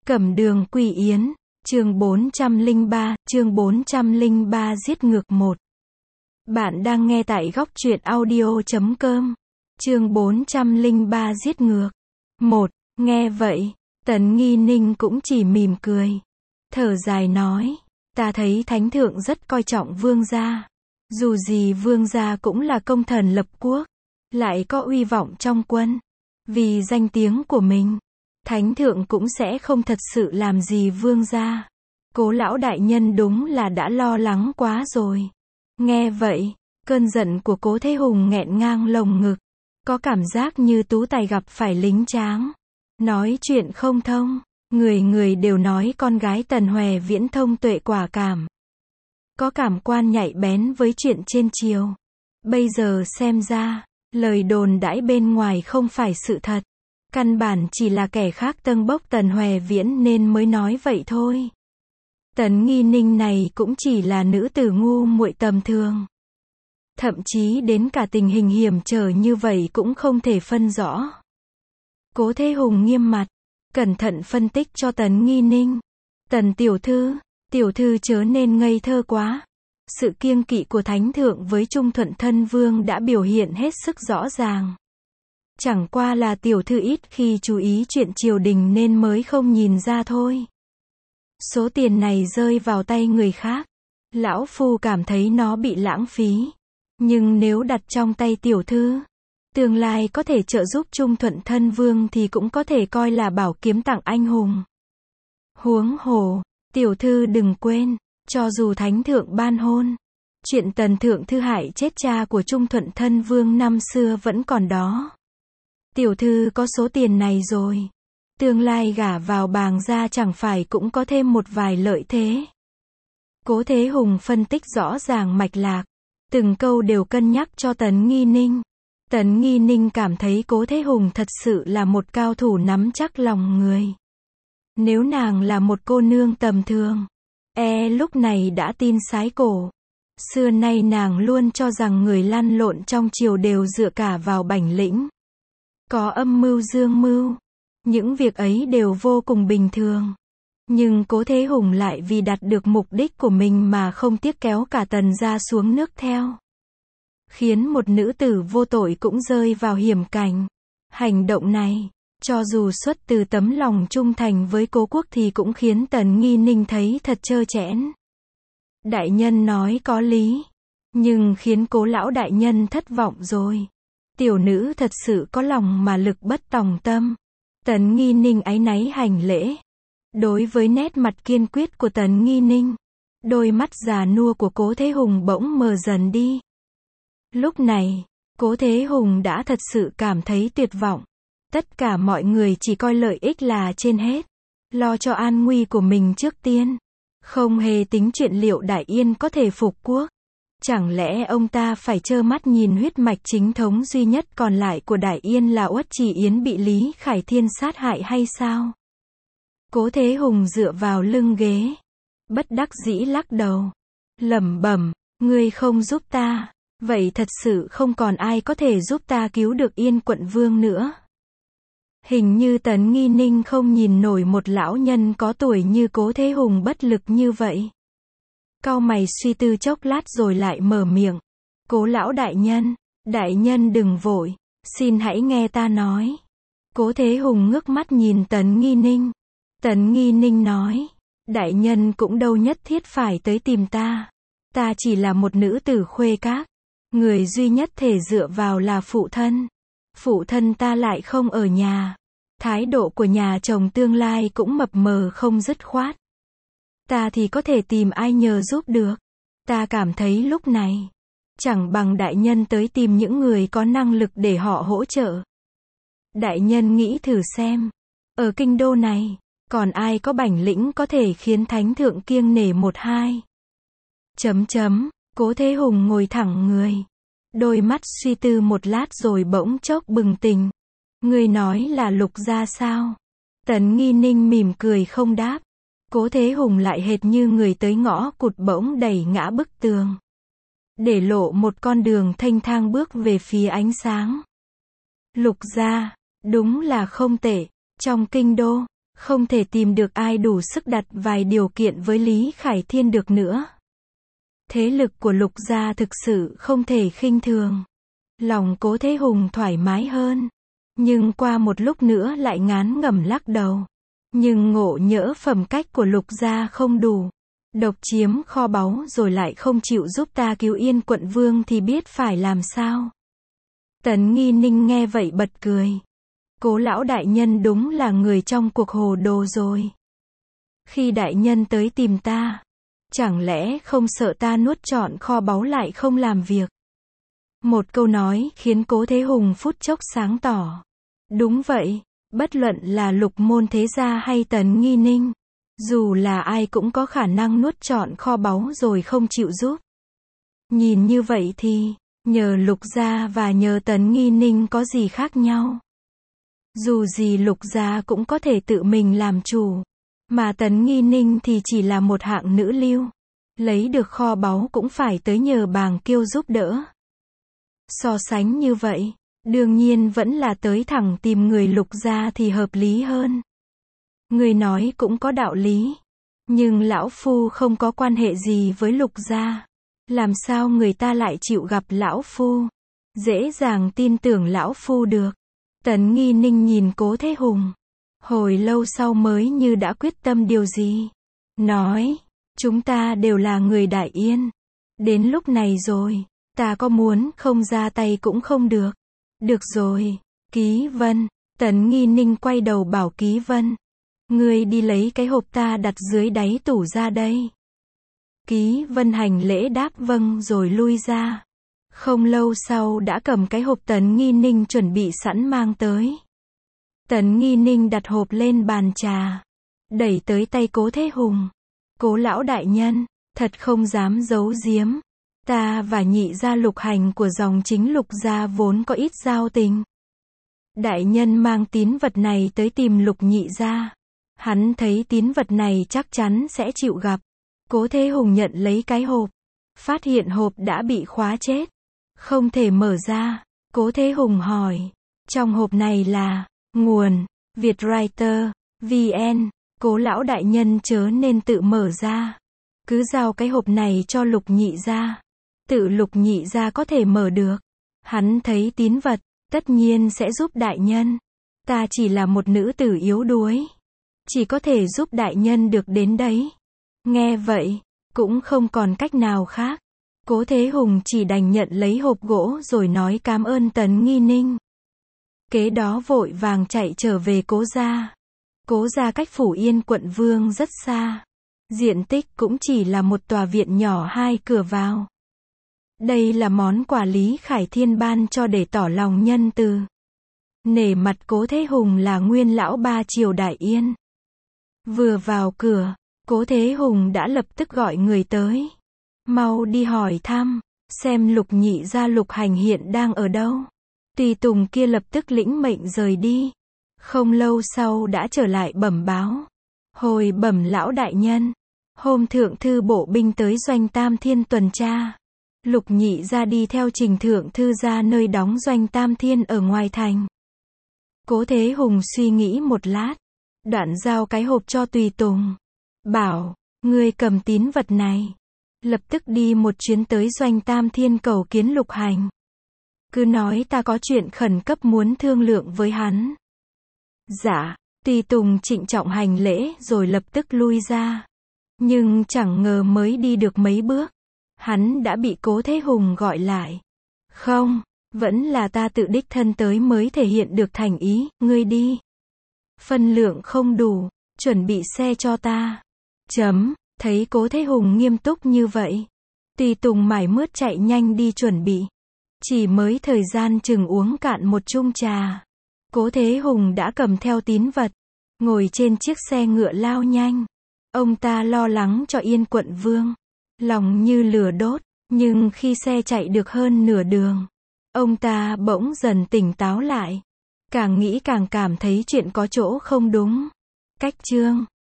Cẩm đường Quỳ Yến, chương 403 giết ngược 1. Bạn đang nghe tại góc truyện audio.com. Chương 403 giết ngược 1. Nghe vậy, Tần Nghi Ninh cũng chỉ mỉm cười. Thở dài nói, ta thấy Thánh Thượng rất coi trọng vương gia. Dù gì vương gia cũng là công thần lập quốc, lại có uy vọng trong quân. Vì danh tiếng của mình, Thánh Thượng cũng sẽ không thật sự làm gì vương gia. Cố lão đại nhân đúng là đã lo lắng quá rồi. Nghe vậy, cơn giận của Cố Thế Hùng nghẹn ngang lồng ngực. Có cảm giác như tú tài gặp phải lính tráng. Nói chuyện không thông. Người người đều nói con gái Tần Hòe Viễn thông tuệ quả cảm. Có cảm quan nhạy bén với chuyện trên triều. Bây giờ xem ra, lời đồn đãi bên ngoài không phải sự thật. Căn bản chỉ là kẻ khác tâng bốc Tần Hòe Viễn nên mới nói vậy thôi. Tần Nghi Ninh này cũng chỉ là nữ tử ngu muội tầm thường. Thậm chí đến cả tình hình hiểm trở như vậy cũng không thể phân rõ. Cố Thế Hùng nghiêm mặt, cẩn thận phân tích cho Tần Nghi Ninh. Tần tiểu thư chớ nên ngây thơ quá. Sự kiêng kỵ của Thánh Thượng với Trung Thuận Thân Vương đã biểu hiện hết sức rõ ràng. Chẳng qua là tiểu thư ít khi chú ý chuyện triều đình nên mới không nhìn ra thôi. Số tiền này rơi vào tay người khác, lão phu cảm thấy nó bị lãng phí. Nhưng nếu đặt trong tay tiểu thư, tương lai có thể trợ giúp Trung Thuận Thân Vương thì cũng có thể coi là bảo kiếm tặng anh hùng. Huống hồ, tiểu thư đừng quên, cho dù Thánh Thượng ban hôn, chuyện Tần Thượng Thư hại chết cha của Trung Thuận Thân Vương năm xưa vẫn còn đó. Tiểu thư có số tiền này rồi, tương lai gả vào bàng gia chẳng phải cũng có thêm một vài lợi thế. Cố Thế Hùng phân tích rõ ràng mạch lạc, từng câu đều cân nhắc cho Tần Nghi Ninh. Tần Nghi Ninh cảm thấy Cố Thế Hùng thật sự là một cao thủ nắm chắc lòng người. Nếu nàng là một cô nương tầm thường, lúc này đã tin sái cổ. Xưa nay nàng luôn cho rằng người lăn lộn trong triều đều dựa cả vào bản lĩnh. Có âm mưu dương mưu. Những việc ấy đều vô cùng bình thường. Nhưng Cố Thế Hùng lại vì đạt được mục đích của mình mà không tiếc kéo cả Tần gia xuống nước theo. Khiến một nữ tử vô tội cũng rơi vào hiểm cảnh. Hành động này, cho dù xuất từ tấm lòng trung thành với Cố quốc thì cũng khiến Tần Nghi Ninh thấy thật trơ trẽn. Đại nhân nói có lý, nhưng khiến Cố lão đại nhân thất vọng rồi. Tiểu nữ thật sự có lòng mà lực bất tòng tâm. Tần Nghi Ninh áy náy hành lễ. Đối với nét mặt kiên quyết của Tần Nghi Ninh, đôi mắt già nua của Cố Thế Hùng bỗng mờ dần đi. Lúc này, Cố Thế Hùng đã thật sự cảm thấy tuyệt vọng. Tất cả mọi người chỉ coi lợi ích là trên hết. Lo cho an nguy của mình trước tiên. Không hề tính chuyện liệu Đại Yên có thể phục quốc. Chẳng lẽ ông ta phải trơ mắt nhìn huyết mạch chính thống duy nhất còn lại của Đại Yên là Uất Trì Yến bị Lý Khải Thiên sát hại hay sao? Cố Thế Hùng dựa vào lưng ghế, bất đắc dĩ lắc đầu, lẩm bẩm, ngươi không giúp ta, vậy thật sự không còn ai có thể giúp ta cứu được Yên quận vương nữa. Hình như Tần Nghi Ninh không nhìn nổi một lão nhân có tuổi như Cố Thế Hùng bất lực như vậy. Cau mày suy tư chốc lát rồi lại mở miệng. Cố lão đại nhân đừng vội, xin hãy nghe ta nói. Cố Thế Hùng ngước mắt nhìn Tần Nghi Ninh. Tần Nghi Ninh nói, đại nhân cũng đâu nhất thiết phải tới tìm ta. Ta chỉ là một nữ tử khuê các. Người duy nhất thể dựa vào là phụ thân. Phụ thân ta lại không ở nhà. Thái độ của nhà chồng tương lai cũng mập mờ không dứt khoát. Ta thì có thể tìm ai nhờ giúp được. Ta cảm thấy lúc này, chẳng bằng đại nhân tới tìm những người có năng lực để họ hỗ trợ. Đại nhân nghĩ thử xem, ở kinh đô này, còn ai có bản lĩnh có thể khiến Thánh Thượng kiêng nể một hai. Cố Thế Hùng ngồi thẳng người. Đôi mắt suy tư một lát rồi bỗng chốc bừng tỉnh. Ngươi nói là Lục gia sao? Tần Nghi Ninh mỉm cười không đáp. Cố Thế Hùng lại hệt như người tới ngõ cụt bỗng đẩy ngã bức tường. Để lộ một con đường thênh thang bước về phía ánh sáng. Lục gia, đúng là không tệ. Trong kinh đô, Không thể tìm được ai đủ sức đặt vài điều kiện với Lý Khải Thiên được nữa. Thế lực của Lục gia thực sự không thể khinh thường. Lòng Cố Thế Hùng thoải mái hơn. Nhưng qua một lúc nữa lại ngán ngẩm lắc đầu. Nhưng ngộ nhỡ phẩm cách của Lục gia không đủ. Độc chiếm kho báu rồi lại không chịu giúp ta cứu Yên quận vương thì biết phải làm sao. Tấn Nghi Ninh nghe vậy bật cười. Cố lão đại nhân đúng là người trong cuộc hồ đồ rồi. Khi đại nhân tới tìm ta, chẳng lẽ không sợ ta nuốt trọn kho báu lại không làm việc? Một câu nói khiến Cố Thế Hùng phút chốc sáng tỏ. Đúng vậy, bất luận là Lục môn thế gia hay Tấn Nghi Ninh, dù là ai cũng có khả năng nuốt trọn kho báu rồi không chịu giúp. Nhìn như vậy thì, nhờ Lục gia và nhờ Tấn Nghi Ninh có gì khác nhau? Dù gì Lục gia cũng có thể tự mình làm chủ, mà Tấn Nghi Ninh thì chỉ là một hạng nữ lưu. Lấy được kho báu cũng phải tới nhờ Bàng Kiêu giúp đỡ. So sánh như vậy, đương nhiên vẫn là tới thẳng tìm người Lục gia thì hợp lý hơn. Người nói cũng có đạo lý. Nhưng lão phu không có quan hệ gì với Lục gia. Làm sao người ta lại chịu gặp lão phu? Dễ dàng tin tưởng lão phu được. Tấn Nghi Ninh nhìn Cố Thế Hùng. Hồi lâu sau mới như đã quyết tâm điều gì. Nói, chúng ta đều là người Đại Yên. Đến lúc này rồi, ta có muốn không ra tay cũng không được. Được rồi, Ký Vân. Tấn Nghi Ninh quay đầu bảo Ký Vân. Ngươi đi lấy cái hộp ta đặt dưới đáy tủ ra đây. Ký Vân hành lễ đáp vâng rồi lui ra. Không lâu sau đã cầm cái hộp Tấn Nghi Ninh chuẩn bị sẵn mang tới. Tấn Nghi Ninh đặt hộp lên bàn trà, đẩy tới tay Cố Thế Hùng. Cố lão đại nhân, thật không dám giấu giếm. Ta và nhị gia Lục Hành của dòng chính Lục gia vốn có ít giao tình. Đại nhân mang tín vật này tới tìm Lục nhị gia. Hắn thấy tín vật này chắc chắn sẽ chịu gặp. Cố Thế Hùng nhận lấy cái hộp. Phát hiện hộp đã bị khóa chết. Không thể mở ra. Cố Thế Hùng hỏi. Trong hộp này là nguồn Vietwriter VN. Cố lão đại nhân chớ nên tự mở ra. Cứ giao cái hộp này cho Lục nhị gia. Tự Lục nhị gia có thể mở được. Hắn thấy tín vật, tất nhiên sẽ giúp đại nhân. Ta chỉ là một nữ tử yếu đuối. Chỉ có thể giúp đại nhân được đến đấy. Nghe vậy, cũng không còn cách nào khác. Cố Thế Hùng chỉ đành nhận lấy hộp gỗ rồi nói cảm ơn Tấn Nghi Ninh. Kế đó vội vàng chạy trở về Cố gia. Cố gia cách Phủ Yên quận Vương rất xa. Diện tích cũng chỉ là một tòa viện nhỏ 2 cửa vào. Đây là món quà Lý Khải Thiên ban cho để tỏ lòng nhân từ. Nể mặt Cố Thế Hùng là nguyên lão ba triều Đại Yên. Vừa vào cửa, Cố Thế Hùng đã lập tức gọi người tới. Mau đi hỏi thăm, xem Lục nhị gia Lục Hành hiện đang ở đâu. Tùy tùng kia lập tức lĩnh mệnh rời đi. Không lâu sau đã trở lại bẩm báo. Hồi bẩm lão đại nhân. Hôm thượng thư bộ binh tới doanh Tam Thiên tuần tra. Lục nhị gia đi theo Trình thượng thư ra nơi đóng doanh Tam Thiên ở ngoài thành. Cố Thế Hùng suy nghĩ một lát. Đoạn giao cái hộp cho tùy tùng. Bảo, ngươi cầm tín vật này. Lập tức đi một chuyến tới doanh Tam Thiên cầu kiến Lục Hành. Cứ nói ta có chuyện khẩn cấp muốn thương lượng với hắn. Dạ, tùy tùng trịnh trọng hành lễ rồi lập tức lui ra. Nhưng chẳng ngờ mới đi được mấy bước. Hắn đã bị Cố Thế Hùng gọi lại. Không, vẫn là ta tự đích thân tới mới thể hiện được thành ý, ngươi đi. Phân lượng không đủ, chuẩn bị xe cho ta. Thấy Cố Thế Hùng nghiêm túc như vậy. Tùy tùng mải mướt chạy nhanh đi chuẩn bị. Chỉ mới thời gian chừng uống cạn một chung trà. Cố Thế Hùng đã cầm theo tín vật. Ngồi trên chiếc xe ngựa lao nhanh. Ông ta lo lắng cho Yên quận Vương. Lòng như lửa đốt. Nhưng khi xe chạy được hơn nửa đường, ông ta bỗng dần tỉnh táo lại. Càng nghĩ càng cảm thấy chuyện có chỗ không đúng. Cách chương